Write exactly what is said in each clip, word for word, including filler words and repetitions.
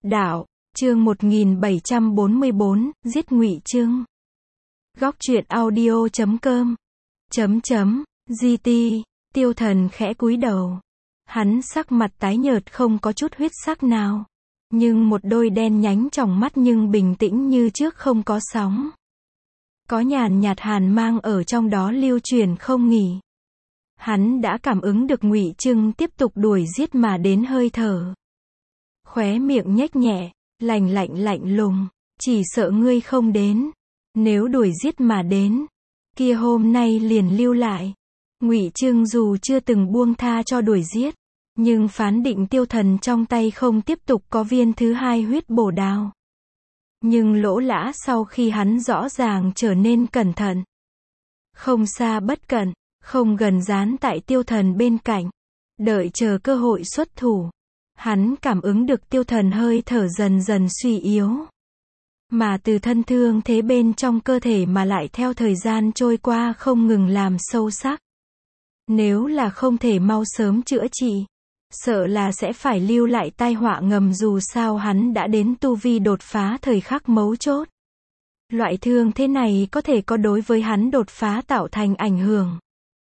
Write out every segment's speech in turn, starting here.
Đạo, chương một nghìn bảy trăm bốn mươi bốn, giết Ngụy Trưng. Góc truyện audio chấm com. Chấm chấm, giê tê, Tiêu Thần khẽ cúi đầu. Hắn sắc mặt tái nhợt không có chút huyết sắc nào. Nhưng một đôi đen nhánh tròng mắt nhưng bình tĩnh như trước không có sóng. Có nhàn nhạt hàn mang ở trong đó lưu truyền không nghỉ. Hắn đã cảm ứng được Ngụy Trưng tiếp tục đuổi giết mà đến hơi thở. Khóe miệng nhếch nhẹ, lạnh lạnh lạnh lùng, chỉ sợ ngươi không đến. Nếu đuổi giết mà đến, kia hôm nay liền lưu lại. Ngụy Trưng dù chưa từng buông tha cho đuổi giết, nhưng phán định Tiêu Thần trong tay không tiếp tục có viên thứ hai huyết bổ đao. Nhưng lỗ lã sau khi hắn rõ ràng trở nên cẩn thận. Không xa bất cẩn, không gần dán tại Tiêu Thần bên cạnh, đợi chờ cơ hội xuất thủ. Hắn cảm ứng được Tiêu Thần hơi thở dần dần suy yếu. Mà từ thân thương thế bên trong cơ thể mà lại theo thời gian trôi qua không ngừng làm sâu sắc. Nếu là không thể mau sớm chữa trị, sợ là sẽ phải lưu lại tai họa ngầm, dù sao hắn đã đến tu vi đột phá thời khắc mấu chốt. Loại thương thế này có thể có đối với hắn đột phá tạo thành ảnh hưởng.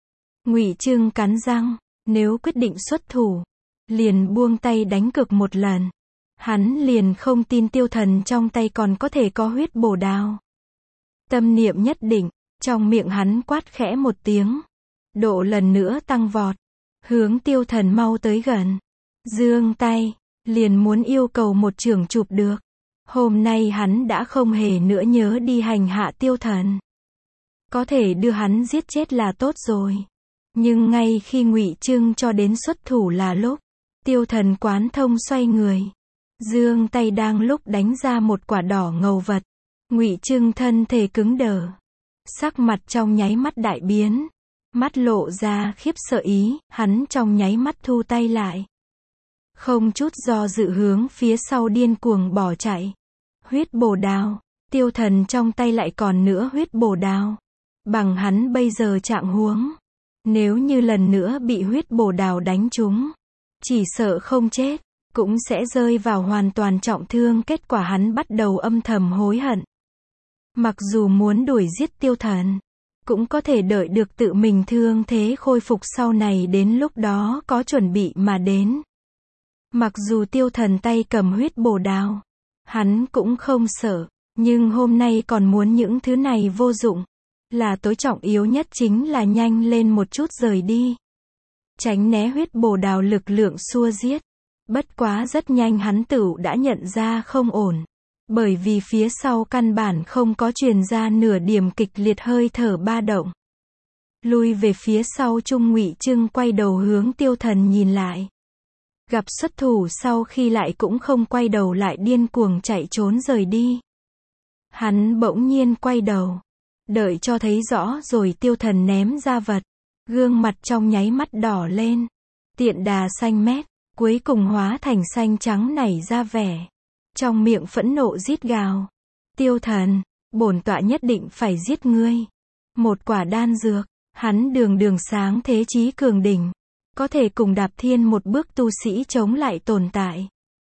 Ngụy Trưng cắn răng, nếu quyết định xuất thủ, liền buông tay đánh cược một lần. Hắn liền không tin Tiêu Thần trong tay còn có thể có huyết bổ đao. Tâm niệm nhất định, trong miệng hắn quát khẽ một tiếng. Độ lần nữa tăng vọt, hướng Tiêu Thần mau tới gần. Giương tay, liền muốn yêu cầu một chưởng chụp được. Hôm nay hắn đã không hề nữa nhớ đi hành hạ Tiêu Thần. Có thể đưa hắn giết chết là tốt rồi. Nhưng ngay khi Ngụy Trưng cho đến xuất thủ là lúc, Tiêu Thần quán thông xoay người. Giương tay đang lúc đánh ra một quả đỏ ngầu vật. Ngụy Trưng thân thể cứng đờ. Sắc mặt trong nháy mắt đại biến. Mắt lộ ra khiếp sợ ý, hắn trong nháy mắt thu tay lại. Không chút do dự hướng phía sau điên cuồng bỏ chạy. Huyết bổ đao, Tiêu Thần trong tay lại còn nữa huyết bổ đao. Bằng hắn bây giờ trạng huống, nếu như lần nữa bị huyết bổ đao đánh trúng, chỉ sợ không chết, cũng sẽ rơi vào hoàn toàn trọng thương. Kết quả hắn bắt đầu âm thầm hối hận. Mặc dù muốn đuổi giết Tiêu Thần, cũng có thể đợi được tự mình thương thế khôi phục sau này, đến lúc đó có chuẩn bị mà đến. Mặc dù Tiêu Thần tay cầm huyết bổ đao, hắn cũng không sợ, nhưng hôm nay còn muốn những thứ này vô dụng. Là tối trọng yếu nhất chính là nhanh lên một chút rời đi. Tránh né huyết bổ đao lực lượng xua giết. Bất quá rất nhanh hắn tựu đã nhận ra không ổn. Bởi vì phía sau căn bản không có truyền ra nửa điểm kịch liệt hơi thở ba động. Lui về phía sau Trung Ngụy Trưng quay đầu hướng Tiêu Thần nhìn lại. Gặp xuất thủ sau khi lại cũng không quay đầu lại, điên cuồng chạy trốn rời đi. Hắn bỗng nhiên quay đầu. Đợi cho thấy rõ rồi Tiêu Thần ném ra vật. Gương mặt trong nháy mắt đỏ lên. Tiện đà xanh mét, cuối cùng hóa thành xanh trắng nảy ra vẻ. Trong miệng phẫn nộ rít gào. Tiêu Thần, bổn tọa nhất định phải giết ngươi. Một quả đan dược, hắn đường đường sáng thế chí cường đỉnh. Có thể cùng Đạp Thiên một bước tu sĩ chống lại tồn tại.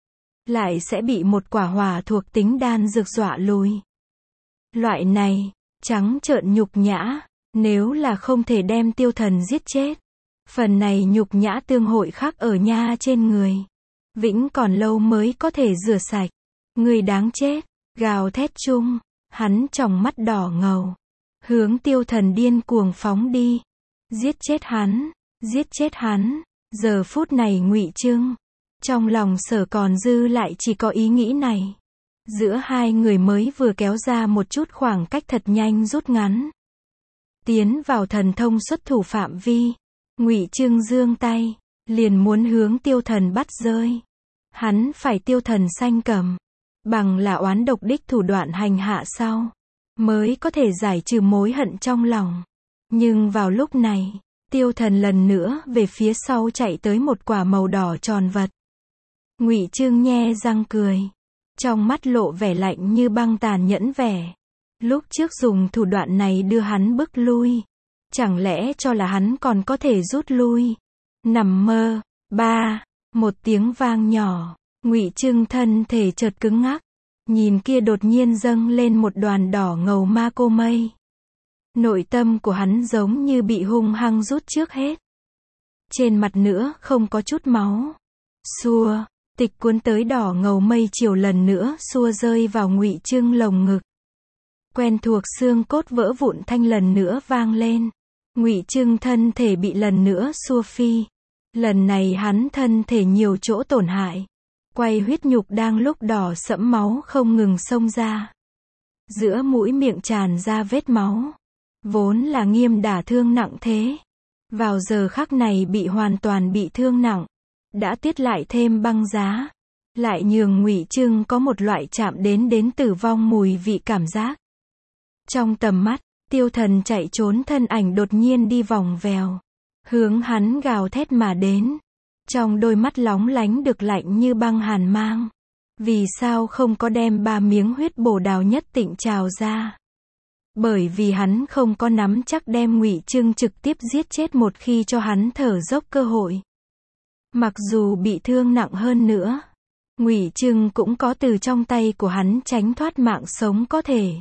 Lại sẽ bị một quả hỏa thuộc tính đan dược dọa lùi. Loại này, trắng trợn nhục nhã, nếu là không thể đem Tiêu Thần giết chết. Phần này nhục nhã tương hội khắc ở nha trên người. Vĩnh còn lâu mới có thể rửa sạch. Người đáng chết, gào thét chung, hắn tròng mắt đỏ ngầu. Hướng Tiêu Thần điên cuồng phóng đi. Giết chết hắn, giết chết hắn. Giờ phút này Ngụy Trưng, trong lòng sở còn dư lại chỉ có ý nghĩ này. Giữa hai người mới vừa kéo ra một chút khoảng cách thật nhanh rút ngắn. Tiến vào thần thông xuất thủ phạm vi. Ngụy Trưng giương tay, liền muốn hướng Tiêu Thần bắt rơi. Hắn phải Tiêu Thần sanh cầm. Bằng là oán độc đích thủ đoạn hành hạ sau, mới có thể giải trừ mối hận trong lòng. Nhưng vào lúc này, Tiêu Thần lần nữa về phía sau chạy tới một quả màu đỏ tròn vật. Ngụy Trưng nhe răng cười. Trong mắt lộ vẻ lạnh như băng, tàn nhẫn vẻ. Lúc trước dùng thủ đoạn này đưa hắn bức lui. Chẳng lẽ cho là hắn còn có thể rút lui? Nằm mơ. Ba. Một tiếng vang nhỏ. Ngụy Trưng thân thể chợt cứng ngắc, nhìn kia đột nhiên dâng lên một đoàn đỏ ngầu ma cô mây. Nội tâm của hắn giống như bị hung hăng rút trước hết. Trên mặt nữa không có chút máu. Xua, tịch cuốn tới đỏ ngầu mây chiều lần nữa xua rơi vào Ngụy Trưng lồng ngực. Quen thuộc xương cốt vỡ vụn thanh lần nữa vang lên. Ngụy Trưng thân thể bị lần nữa xua phi. Lần này hắn thân thể nhiều chỗ tổn hại. Quay huyết nhục đang lúc đỏ sẫm máu không ngừng xông ra. Giữa mũi miệng tràn ra vết máu. Vốn là nghiêm đả thương nặng thế. Vào giờ khắc này bị hoàn toàn bị thương nặng. Đã tiết lại thêm băng giá. Lại nhường Ngụy Trưng có một loại chạm đến đến tử vong mùi vị cảm giác. Trong tầm mắt, Tiêu Thần chạy trốn thân ảnh đột nhiên đi vòng vèo. Hướng hắn gào thét mà đến. Trong đôi mắt lóng lánh được lạnh như băng hàn mang. Vì sao không có đem ba miếng huyết bổ đào nhất tịnh trào ra? Bởi vì hắn không có nắm chắc đem Ngụy Trưng trực tiếp giết chết một khi cho hắn thở dốc cơ hội. Mặc dù bị thương nặng hơn nữa, Ngụy Trưng cũng có từ trong tay của hắn tránh thoát mạng sống có thể.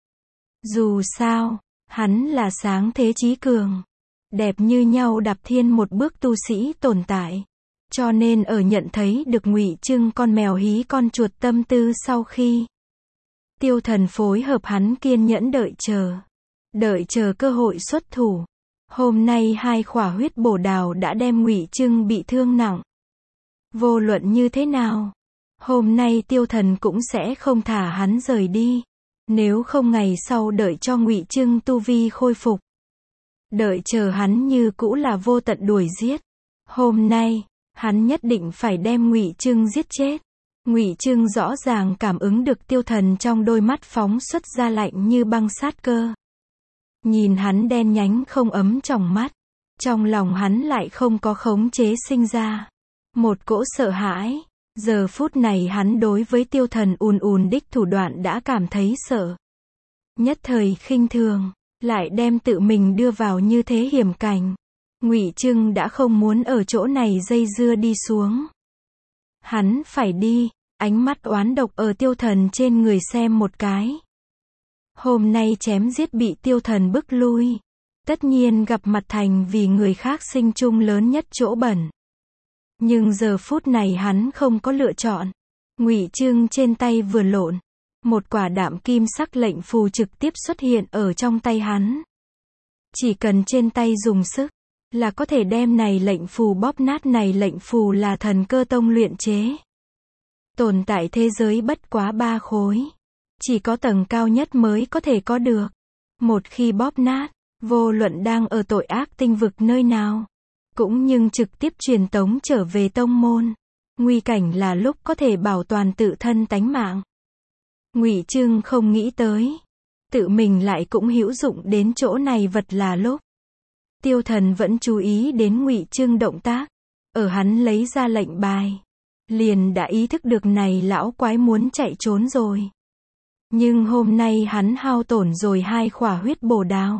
Dù sao, hắn là sáng thế chí cường, đẹp như nhau đạp thiên một bước tu sĩ tồn tại. Cho nên ở nhận thấy được Ngụy Trưng con mèo hí con chuột tâm tư sau khi Tiêu Thần phối hợp hắn kiên nhẫn đợi chờ. Đợi chờ cơ hội xuất thủ. Hôm nay hai khỏa huyết bổ đào đã đem Ngụy Trưng bị thương nặng. Vô luận như thế nào, hôm nay Tiêu Thần cũng sẽ không thả hắn rời đi. Nếu không ngày sau đợi cho Ngụy Trưng tu vi khôi phục. Đợi chờ hắn như cũ là vô tận đuổi giết. Hôm nay, hắn nhất định phải đem Ngụy Trưng giết chết. Ngụy Trưng rõ ràng cảm ứng được Tiêu Thần trong đôi mắt phóng xuất ra lạnh như băng sát cơ. Nhìn hắn đen nhánh không ấm trong mắt, trong lòng hắn lại không có khống chế sinh ra một cỗ sợ hãi. Giờ phút này hắn đối với Tiêu Thần ùn ùn đích thủ đoạn đã cảm thấy sợ. Nhất thời khinh thường, lại đem tự mình đưa vào như thế hiểm cảnh. Ngụy Trưng đã không muốn ở chỗ này dây dưa đi xuống. Hắn phải đi, ánh mắt oán độc ở Tiêu Thần trên người xem một cái. Hôm nay chém giết bị Tiêu Thần bức lui. Tất nhiên gặp mặt thành vì người khác sinh chung lớn nhất chỗ bẩn. Nhưng giờ phút này hắn không có lựa chọn. Ngụy Trưng trên tay vừa lộn. Một quả đạm kim sắc lệnh phù trực tiếp xuất hiện ở trong tay hắn. Chỉ cần trên tay dùng sức, là có thể đem này lệnh phù bóp nát. Này lệnh phù là Thần Cơ Tông luyện chế. Tồn tại thế giới bất quá ba khối. Chỉ có tầng cao nhất mới có thể có được. Một khi bóp nát, vô luận đang ở tội ác tinh vực nơi nào, cũng nhưng trực tiếp truyền tống trở về tông môn. Nguy cảnh là lúc có thể bảo toàn tự thân tánh mạng. Ngụy Trưng không nghĩ tới, tự mình lại cũng hữu dụng đến chỗ này vật là lúc. Tiêu Thần vẫn chú ý đến Ngụy Trưng động tác, ở hắn lấy ra lệnh bài, liền đã ý thức được này lão quái muốn chạy trốn rồi. Nhưng hôm nay hắn hao tổn rồi hai khỏa huyết bổ đào.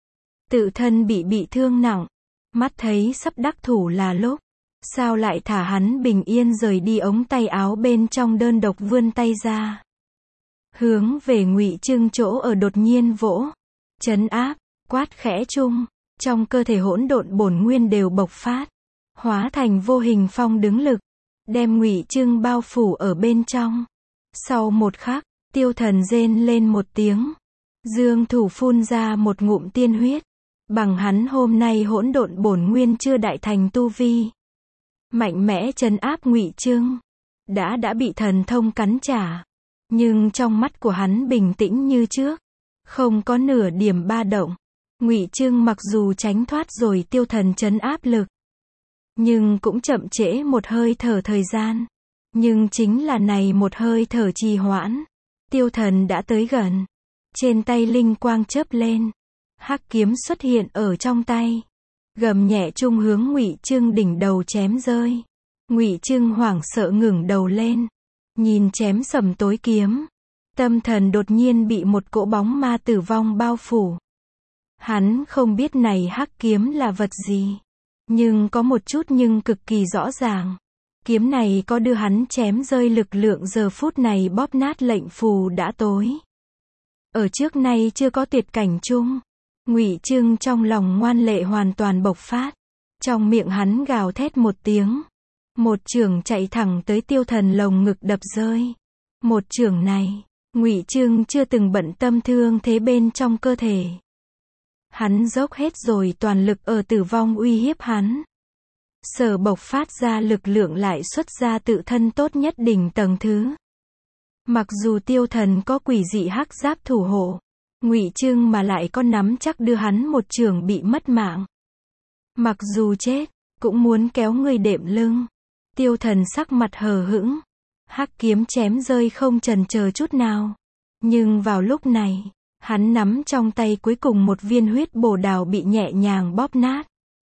Tự thân bị bị thương nặng, mắt thấy sắp đắc thủ là lúc, sao lại thả hắn bình yên rời đi. Ống tay áo bên trong đơn độc vươn tay ra. Hướng về Ngụy Trưng chỗ ở đột nhiên vỗ, trấn áp, quát khẽ chung, trong cơ thể hỗn độn bổn nguyên đều bộc phát, hóa thành vô hình phong đứng lực, đem Ngụy Trưng bao phủ ở bên trong. Sau một khắc, Tiêu Thần rên lên một tiếng, dương thủ phun ra một ngụm tiên huyết, bằng hắn hôm nay hỗn độn bổn nguyên chưa đại thành tu vi, mạnh mẽ trấn áp Ngụy Trưng. Đã đã bị thần thông cắn trả, nhưng trong mắt của hắn bình tĩnh như trước, không có nửa điểm ba động. Ngụy Trưng mặc dù tránh thoát rồi Tiêu Thần trấn áp lực, nhưng cũng chậm trễ một hơi thở thời gian. Nhưng chính là này một hơi thở trì hoãn, Tiêu Thần đã tới gần. Trên tay linh quang chớp lên, hắc kiếm xuất hiện ở trong tay, gầm nhẹ trung hướng Ngụy Trưng đỉnh đầu chém rơi. Ngụy Trưng hoảng sợ ngẩng đầu lên, nhìn chém sầm tối kiếm, tâm thần đột nhiên bị một cỗ bóng ma tử vong bao phủ. Hắn không biết này hắc kiếm là vật gì, nhưng có một chút nhưng cực kỳ rõ ràng, Kiếm này có đưa hắn chém rơi lực lượng giờ phút này bóp nát lệnh phù đã tối. Ở trước nay chưa có tuyệt cảnh chung. Ngụy Trưng trong lòng ngoan lệ hoàn toàn bộc phát. Trong miệng hắn gào thét một tiếng. Một chưởng chạy thẳng tới Tiêu Thần lồng ngực đập rơi. Một chưởng này, Ngụy Trưng chưa từng bận tâm thương thế bên trong cơ thể. Hắn dốc hết rồi toàn lực ở tử vong uy hiếp hắn. Sở bộc phát ra lực lượng lại xuất ra tự thân tốt nhất đỉnh tầng thứ. Mặc dù Tiêu Thần có quỷ dị hắc giáp thủ hộ, Ngụy Trưng mà lại có nắm chắc đưa hắn một chưởng bị mất mạng. Mặc dù chết, cũng muốn kéo người đệm lưng. Tiêu Thần sắc mặt hờ hững. Hắc kiếm chém rơi không chần chờ chút nào. Nhưng vào lúc này, hắn nắm trong tay cuối cùng một viên huyết bổ đào bị nhẹ nhàng bóp nát.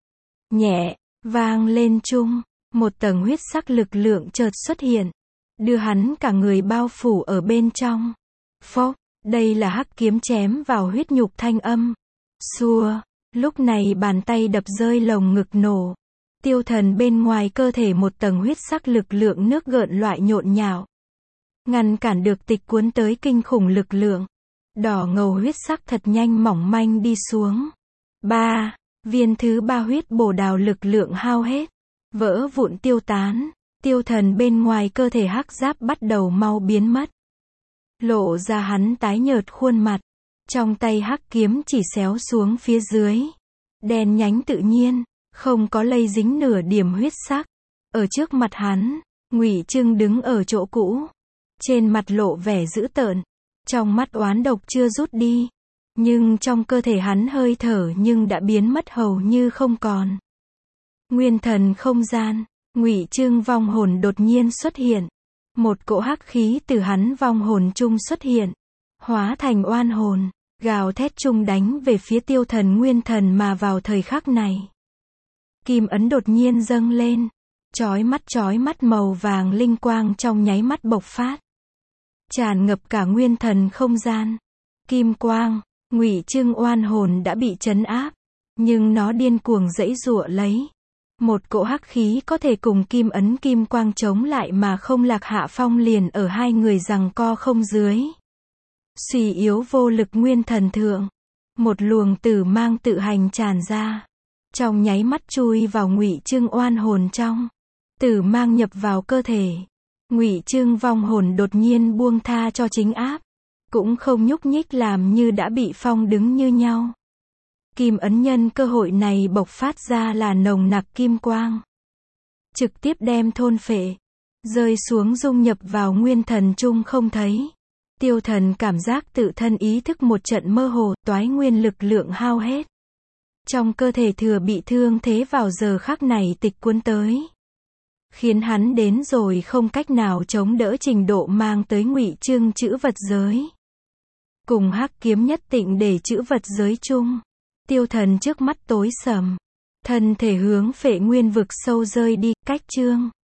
Nhẹ, vang lên chung, một tầng huyết sắc lực lượng chợt xuất hiện, đưa hắn cả người bao phủ ở bên trong. Phốc, đây là hắc kiếm chém vào huyết nhục thanh âm. Xua, lúc này bàn tay đập rơi lồng ngực nổ. Tiêu Thần bên ngoài cơ thể một tầng huyết sắc lực lượng nước gợn loại nhộn nhạo. Ngăn cản được tịch cuốn tới kinh khủng lực lượng. Đỏ ngầu huyết sắc thật nhanh mỏng manh đi xuống. Ba, viên thứ ba huyết bổ đào lực lượng hao hết. Vỡ vụn tiêu tán. Tiêu Thần bên ngoài cơ thể hắc giáp bắt đầu mau biến mất. Lộ ra hắn tái nhợt khuôn mặt. Trong tay hắc kiếm chỉ xéo xuống phía dưới. Đen nhánh tự nhiên. Không có lây dính nửa điểm huyết sắc. Ở trước mặt hắn, Ngụy Trưng đứng ở chỗ cũ. Trên mặt lộ vẻ dữ tợn. Trong mắt oán độc chưa rút đi. Nhưng trong cơ thể hắn hơi thở nhưng đã biến mất hầu như không còn. Nguyên thần không gian, Ngụy Trưng vong hồn đột nhiên xuất hiện. Một cỗ hắc khí từ hắn vong hồn chung xuất hiện. Hóa thành oan hồn, gào thét chung đánh về phía Tiêu Thần nguyên thần mà vào thời khắc này. Kim ấn đột nhiên dâng lên, chói mắt chói mắt màu vàng linh quang trong nháy mắt bộc phát, tràn ngập cả nguyên thần không gian. Kim quang, Ngụy Trưng oan hồn đã bị trấn áp, nhưng nó điên cuồng giãy giụa lấy. Một cỗ hắc khí có thể cùng kim ấn kim quang chống lại mà không lạc hạ phong liền ở hai người giằng co không dưới. Suy yếu vô lực nguyên thần thượng, một luồng tử mang tự hành tràn ra. Trong nháy mắt chui vào Ngụy Trưng oan hồn trong. Tử mang nhập vào cơ thể. Ngụy Trưng vong hồn đột nhiên buông tha cho chính áp. Cũng không nhúc nhích làm như đã bị phong đứng như nhau. Kim ấn nhân cơ hội này bộc phát ra là nồng nặc kim quang. Trực tiếp đem thôn phệ. Rơi xuống dung nhập vào nguyên thần chung không thấy. Tiêu Thần cảm giác tự thân ý thức một trận mơ hồ, toái nguyên lực lượng hao hết. Trong cơ thể thừa bị thương thế vào giờ khắc này tịch cuốn tới. Khiến hắn đến rồi không cách nào chống đỡ trình độ mang tới Ngụy Trưng chữ vật giới. Cùng hắc kiếm nhất tịnh để chữ vật giới chung. Tiêu Thần trước mắt tối sầm. Thân thể hướng phệ nguyên vực sâu rơi đi, cách chương.